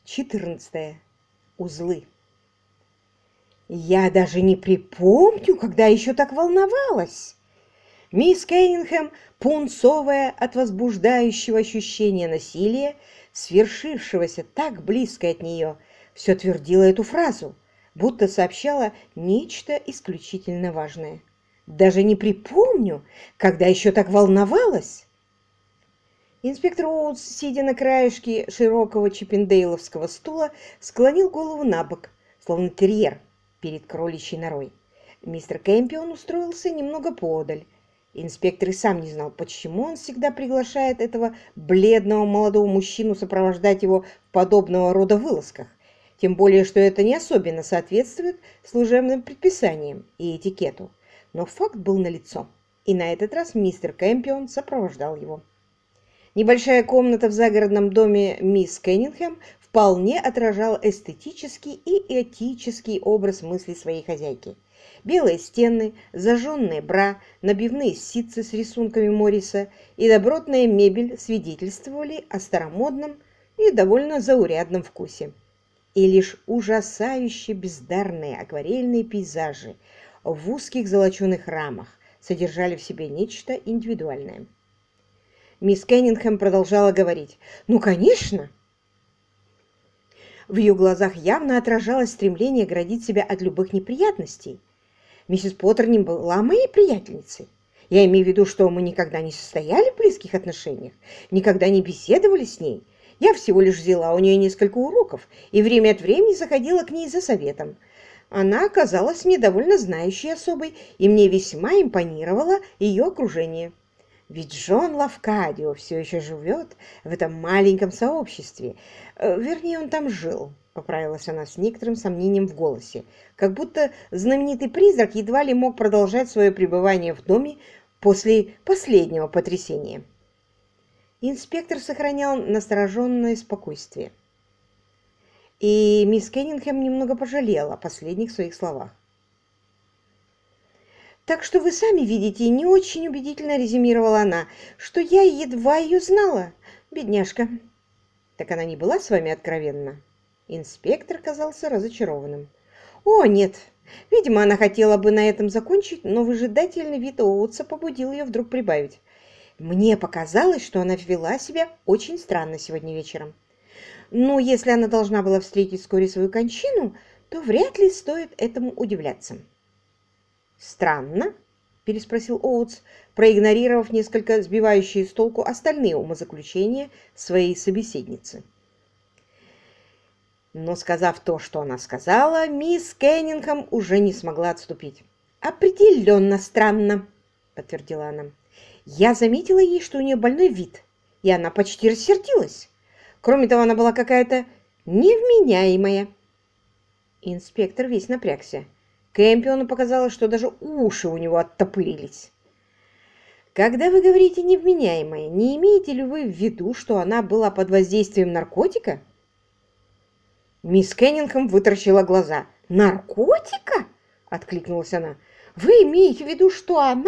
14. Узлы. Я даже не припомню, когда еще так волновалась. Мисс Кеннингем, пунцовая от возбуждающего ощущения насилия, свершившегося так близко от нее, все твердила эту фразу, будто сообщала нечто исключительно важное. Даже не припомню, когда еще так волновалась. Инспектор Оутс, сидя на краешке широкого чиппендейловского стула, склонил голову на бок, словно терьер перед кроличьей норой. Мистер Кэмпион устроился немного поодаль. Инспектор и сам не знал, почему он всегда приглашает этого бледного молодого мужчину сопровождать его в подобного рода вылазках, тем более, что это не особенно соответствует служебным предписаниям и этикету. Но факт был налицо, и на этот раз мистер Кэмпион сопровождал его. Небольшая комната в загородном доме мисс Кеннингем вполне отражала эстетический и этический образ мыслей своей хозяйки. Белые стены, зажженные бра, набивные ситцы с рисунками Морриса и добротная мебель свидетельствовали о старомодном и довольно заурядном вкусе. И лишь ужасающе бездарные акварельные пейзажи в узких золоченых рамах содержали в себе нечто индивидуальное. Мисс Кеннингем продолжала говорить. «Ну, конечно!» В ее глазах явно отражалось стремление оградить себя от любых неприятностей. Миссис Поттер не была моей приятельницей. Я имею в виду, что мы никогда не состояли в близких отношениях, никогда не беседовали с ней. Я всего лишь взяла у нее несколько уроков и время от времени заходила к ней за советом. Она оказалась мне довольно знающей особой, и мне весьма импонировало ее окружение. Ведь Джон Лавкадио все еще живет в этом маленьком сообществе. Вернее, он там жил, поправилась она с некоторым сомнением в голосе, как будто знаменитый призрак едва ли мог продолжать свое пребывание в доме после последнего потрясения. Инспектор сохранял настороженное спокойствие. И мисс Кеннингем немного пожалела о последних своих словах. «Так что вы сами видите, не очень убедительно резюмировала она, что я едва ее знала, бедняжка». «Так она не была с вами откровенна?» Инспектор казался разочарованным. «О, нет. Видимо, она хотела бы на этом закончить, но выжидательный вид Оутса побудил ее вдруг прибавить. Мне показалось, что она вела себя очень странно сегодня вечером. Но если она должна была встретить вскоре свою кончину, то вряд ли стоит этому удивляться». «Странно?» – переспросил Оутс, проигнорировав несколько сбивающие с толку остальные умозаключения своей собеседницы. Но, сказав то, что она сказала, мисс Кеннингем уже не смогла отступить. «Определенно странно», – подтвердила она. «Я заметила ей, что у нее больной вид, и она почти рассердилась. Кроме того, она была какая-то невменяемая». Инспектор весь напрягся. Кэмпиону показалось, что даже уши у него оттопырились. «Когда вы говорите «невменяемая», не имеете ли вы в виду, что она была под воздействием наркотика?» Мисс Кеннингем вытаращила глаза. «Наркотика?» — откликнулась она. «Вы имеете в виду, что она...»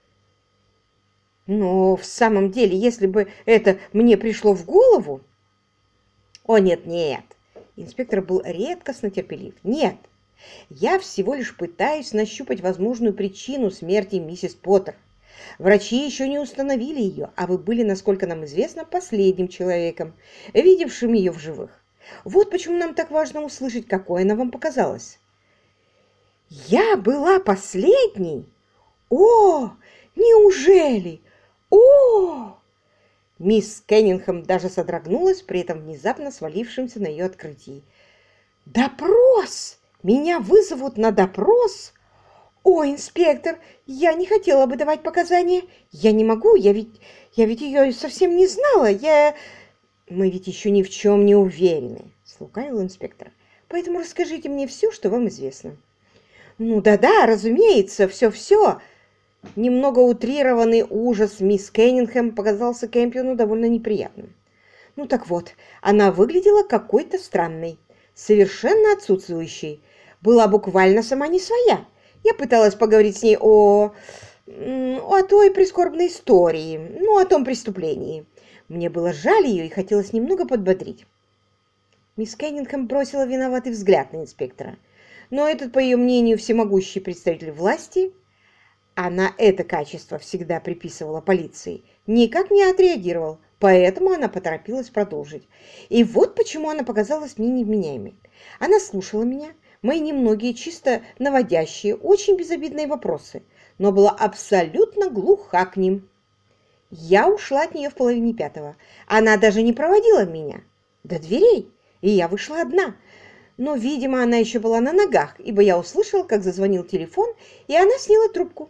«Но в самом деле, если бы это мне пришло в голову...» «О, нет-нет!» Инспектор был редкостно терпелив. «Нет! Я всего лишь пытаюсь нащупать возможную причину смерти миссис Поттер. Врачи еще не установили ее, а вы были, насколько нам известно, последним человеком, видевшим ее в живых. Вот почему нам так важно услышать, какой она вам показалась». «Я была последней? О, неужели? О!» Мисс Кеннингем даже содрогнулась при этом внезапно свалившемся на ее открытии. «Допрос! Меня вызовут на допрос? О, инспектор, я не хотела бы давать показания. Я не могу, я ведь ее совсем не знала. Мы ведь еще ни в чем не уверены», — слукавил инспектор. «Поэтому расскажите мне все, что вам известно». «Ну да-да, разумеется, все-все». Немного утрированный ужас мисс Кеннингем показался Кэмпиону довольно неприятным. «Ну так вот, она выглядела какой-то странной, совершенно отсутствующей. Была буквально сама не своя. Я пыталась поговорить с ней о той прискорбной истории, о том преступлении. Мне было жаль ее и хотелось немного подбодрить». Мисс Кеннингем бросила виноватый взгляд на инспектора. Но этот, по ее мнению, всемогущий представитель власти, она это качество всегда приписывала полиции, никак не отреагировал, поэтому она поторопилась продолжить. И вот почему она показалась мне невменяемой. Она слушала меня, мои немногие чисто наводящие, очень безобидные вопросы, но была абсолютно глуха к ним. Я ушла от нее в половине пятого. Она даже не проводила меня до дверей, и я вышла одна. Но, видимо, она еще была на ногах, ибо я услышала, как зазвонил телефон, и она сняла трубку.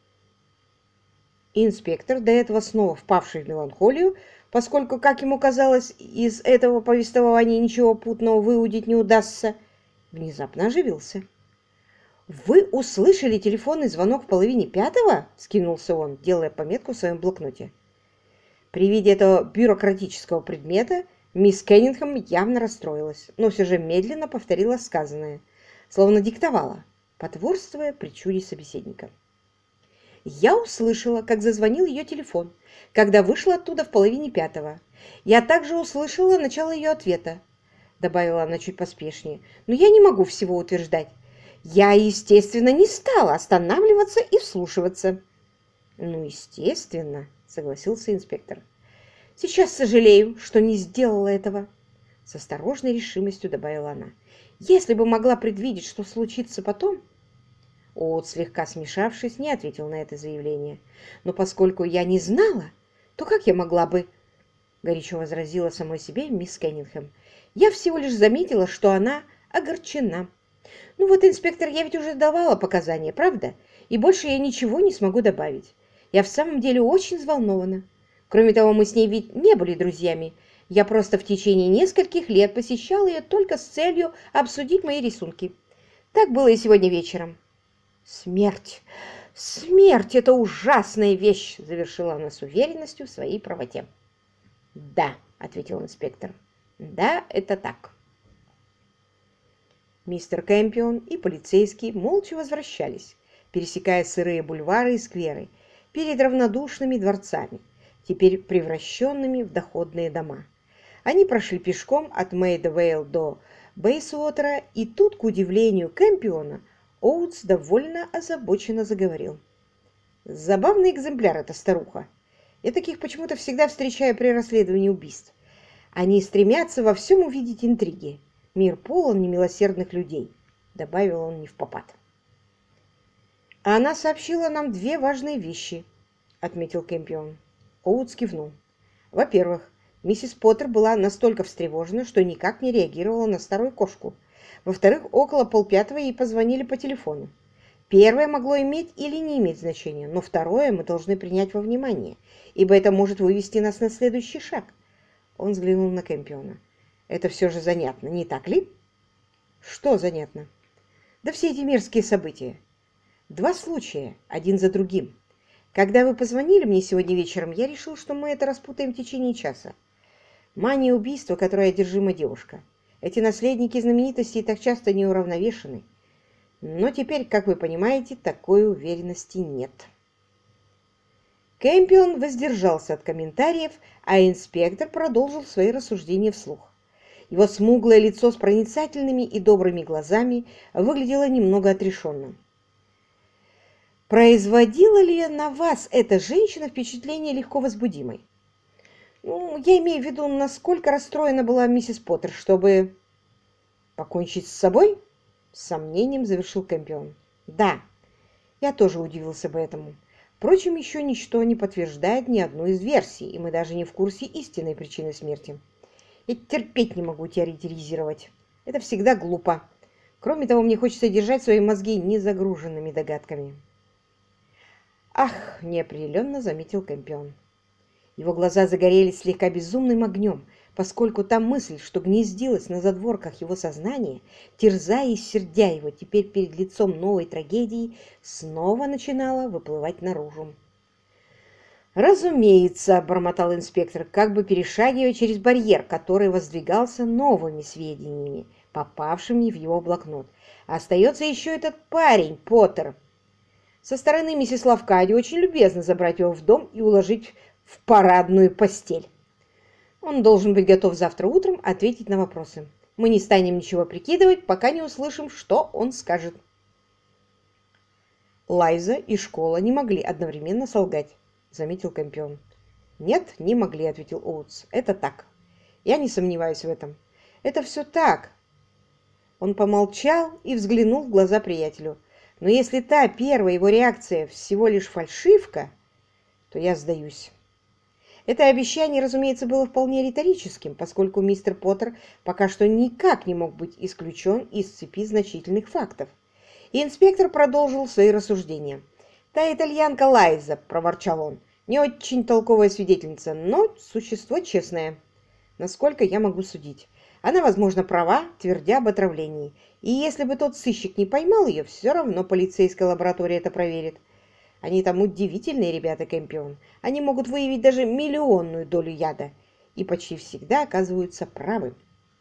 Инспектор, до этого снова впавший в меланхолию, поскольку, как ему казалось, из этого повествования ничего путного выудить не удастся, внезапно оживился. «Вы услышали телефонный звонок в половине пятого?» — вскинулся он, делая пометку в своем блокноте. При виде этого бюрократического предмета мисс Кеннингем явно расстроилась, но все же медленно повторила сказанное, словно диктовала, потворствуя причуде собеседника. Я услышала, как зазвонил ее телефон, когда вышла оттуда в половине пятого. Я также услышала начало ее ответа, добавила она чуть поспешнее, но я не могу всего утверждать. Я, естественно, не стала останавливаться и вслушиваться. Ну, естественно, согласился инспектор. Сейчас сожалею, что не сделала этого, с осторожной решимостью добавила она. Если бы могла предвидеть, что случится потом... Оуд, слегка смешавшись, не ответил на это заявление. «Но поскольку я не знала, то как я могла бы...» горячо возразила самой себе мисс Кеннингем. «Я всего лишь заметила, что она огорчена. Ну вот, инспектор, я ведь уже давала показания, правда? И больше я ничего не смогу добавить. Я в самом деле очень взволнована. Кроме того, мы с ней ведь не были друзьями. Я просто в течение нескольких лет посещала ее только с целью обсудить мои рисунки. Так было и сегодня вечером». «Смерть! Смерть — это ужасная вещь!» — завершила она с уверенностью в своей правоте. «Да», — ответил инспектор, — «да, это так». Мистер Кэмпион и полицейский молча возвращались, пересекая сырые бульвары и скверы, перед равнодушными дворцами, теперь превращенными в доходные дома. Они прошли пешком от Мейдавейл до Бейсуотера, и тут, к удивлению Кэмпиона, Оутс довольно озабоченно заговорил. «Забавный экземпляр эта старуха. Я таких почему-то всегда встречаю при расследовании убийств. Они стремятся во всем увидеть интриги. Мир полон немилосердных людей», — добавил он невпопад. «Она сообщила нам две важные вещи», — отметил Кэмпион. Оутс кивнул. «Во-первых, миссис Поттер была настолько встревожена, что никак не реагировала на старую кошку. Во-вторых, около полпятого ей позвонили по телефону. Первое могло иметь или не иметь значения, но второе мы должны принять во внимание, ибо это может вывести нас на следующий шаг». Он взглянул на Кэмпиона. «Это все же занятно, не так ли?» «Что занятно?» «Да все эти мерзкие события. Два случая, один за другим. Когда вы позвонили мне сегодня вечером, я решил, что мы это распутаем в течение часа. Мания убийства, которой одержима девушка. Эти наследники знаменитостей так часто неуравновешены. Но теперь, как вы понимаете, такой уверенности нет». Кэмпион воздержался от комментариев, а инспектор продолжил свои рассуждения вслух. Его смуглое лицо с проницательными и добрыми глазами выглядело немного отрешенным. «Производила ли на вас эта женщина впечатление легко возбудимой? Ну, я имею в виду, насколько расстроена была миссис Поттер, чтобы покончить с собой?» С сомнением завершил Кэмпион. «Да, я тоже удивился бы этому. Впрочем, еще ничто не подтверждает ни одну из версий, и мы даже не в курсе истинной причины смерти. Я терпеть не могу теоретизировать. Это всегда глупо. Кроме того, мне хочется держать свои мозги незагруженными догадками». «Ах!» – неопределенно заметил Кэмпион. Его глаза загорелись слегка безумным огнем, поскольку та мысль, что гнездилась на задворках его сознания, терзая и сердя его теперь перед лицом новой трагедии, снова начинала выплывать наружу. «Разумеется», — бормотал инспектор, как бы перешагивая через барьер, который воздвигался новыми сведениями, попавшими в его блокнот. «Остается еще этот парень, Поттер. Со стороны миссис Лавкади очень любезно забрать его в дом и уложить в парадную постель. Он должен быть готов завтра утром ответить на вопросы. Мы не станем ничего прикидывать, пока не услышим, что он скажет. Лайза и школа не могли одновременно солгать, заметил Кампион. Нет, не могли, ответил Оутс. Это так. Я не сомневаюсь в этом. Это все так. Он помолчал и взглянул в глаза приятелю. Но если та первая его реакция всего лишь фальшивка, то я сдаюсь. Это обещание, разумеется, было вполне риторическим, поскольку мистер Поттер пока что никак не мог быть исключен из цепи значительных фактов. И инспектор продолжил свои рассуждения. «Та итальянка Лайза», — проворчал он, — «не очень толковая свидетельница, но существо честное, насколько я могу судить. Она, возможно, права, твердя об отравлении. И если бы тот сыщик не поймал ее, все равно полицейская лаборатория это проверит. Они там удивительные ребята, Кэмпион. Они могут выявить даже миллионную долю яда и почти всегда оказываются правы».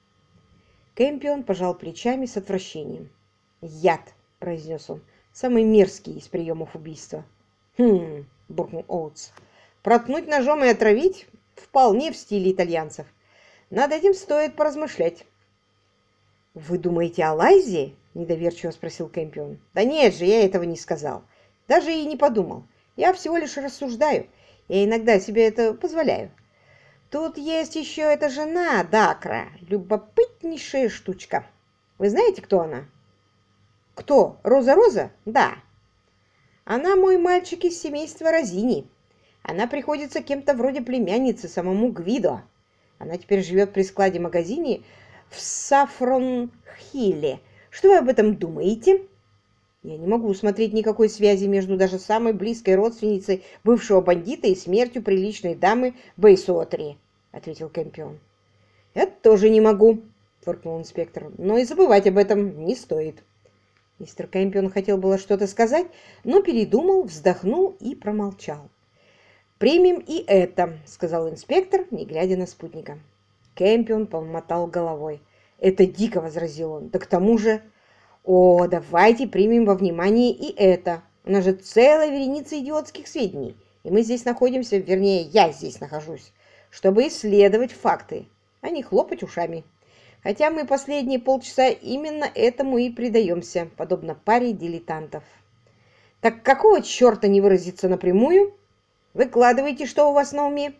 Кэмпион пожал плечами с отвращением. «Яд», — произнес он, — «самый мерзкий из приемов убийства». «Хм», — буркнул Оутс, — «проткнуть ножом и отравить вполне в стиле итальянцев. Над этим стоит поразмышлять». «Вы думаете о Лайзе?» – недоверчиво спросил Кэмпион. «Да нет же, я этого не сказал. Даже и не подумал. Я всего лишь рассуждаю. Я иногда себе это позволяю. Тут есть еще эта жена Дакра, любопытнейшая штучка. Вы знаете, кто она?» «Кто? Роза-Роза?» «Да. Она мой мальчик из семейства Розини. Она приходится кем-то вроде племянницы самому Гвидо. Она теперь живет при складе-магазине в Сафрон-Хилле. Что вы об этом думаете?» «Я не могу усмотреть никакой связи между даже самой близкой родственницей бывшего бандита и смертью приличной дамы Бейсуотри», — ответил Кэмпион. «Я тоже не могу», — фыркнул инспектор, — «но и забывать об этом не стоит». Мистер Кэмпион хотел было что-то сказать, но передумал, вздохнул и промолчал. «Примем и это», — сказал инспектор, не глядя на спутника. Кэмпион помотал головой. «Это дико», — возразил он. «Да к тому же...» «О, давайте примем во внимание и это. У нас же целая вереница идиотских сведений, и мы здесь находимся, вернее, я здесь нахожусь, чтобы исследовать факты, а не хлопать ушами. Хотя мы последние полчаса именно этому и предаемся, подобно паре дилетантов. Так какого черта не выразиться напрямую? Выкладывайте, что у вас на уме».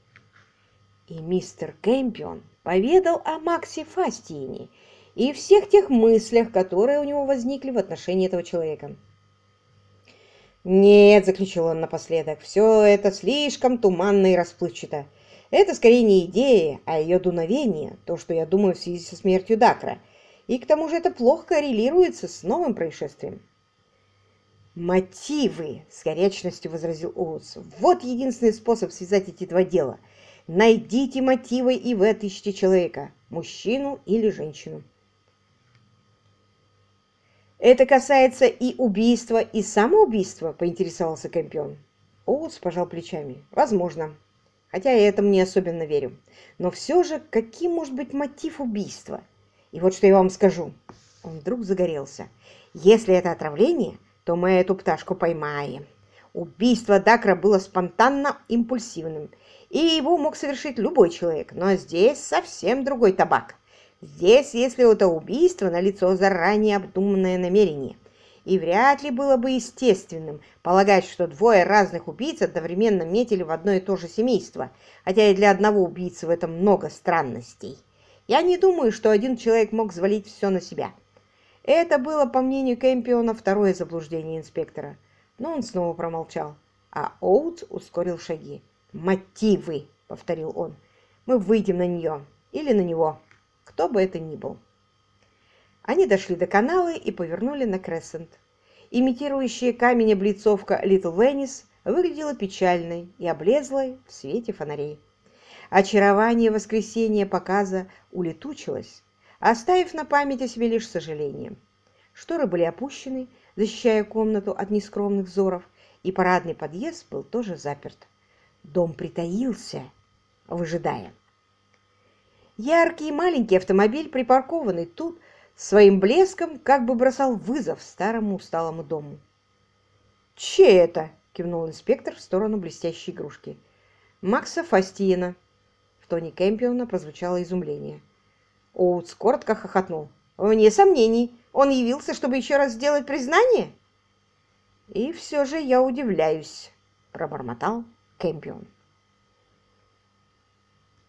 И мистер Кэмпион поведал о Максе Фастиене и всех тех мыслях, которые у него возникли в отношении этого человека. «Нет», — заключил он напоследок, — «все это слишком туманно и расплывчато. Это скорее не идея, а ее дуновение, то, что я думаю в связи со смертью Дакра. И к тому же это плохо коррелируется с новым происшествием». «Мотивы!» — с горячностью возразил Оутс. «Вот единственный способ связать эти два дела. Найдите мотивы, и вы отыщете человека, мужчину или женщину». «Это касается и убийства, и самоубийства?» — поинтересовался Кэмпион. Оутс пожал плечами. «Возможно. Хотя я этому не особенно верю. Но все же, каким может быть мотив убийства? И вот что я вам скажу». Он вдруг загорелся. «Если это отравление, то мы эту пташку поймаем. Убийство Дакра было спонтанно импульсивным, и его мог совершить любой человек. Но здесь совсем другой табак. Здесь, если это убийство, налицо заранее обдуманное намерение. И вряд ли было бы естественным полагать, что двое разных убийц одновременно метили в одно и то же семейство, хотя и для одного убийцы в этом много странностей. Я не думаю, что один человек мог взвалить все на себя». Это было, по мнению Кэмпиона, второе заблуждение инспектора. Но он снова промолчал, а Оутс ускорил шаги. «Мотивы», — повторил он. «Мы выйдем на нее или на него, кто бы это ни был». Они дошли до канала и повернули на Крессент. Имитирующая камень облицовка Литл Веннис выглядела печальной и облезлой в свете фонарей. Очарование воскресенья показа улетучилось, оставив на память о себе лишь сожаление. Шторы были опущены, защищая комнату от нескромных взоров, и парадный подъезд был тоже заперт. Дом притаился, выжидая. Яркий маленький автомобиль, припаркованный тут, своим блеском как бы бросал вызов старому усталому дому. «Чей это?» — кивнул инспектор в сторону блестящей игрушки. «Макса Фастиена». В тоне Кэмпиона прозвучало изумление. Оутс коротко хохотнул. «Вне сомнений, он явился, чтобы еще раз сделать признание?» «И все же я удивляюсь», — пробормотал Кэмпион.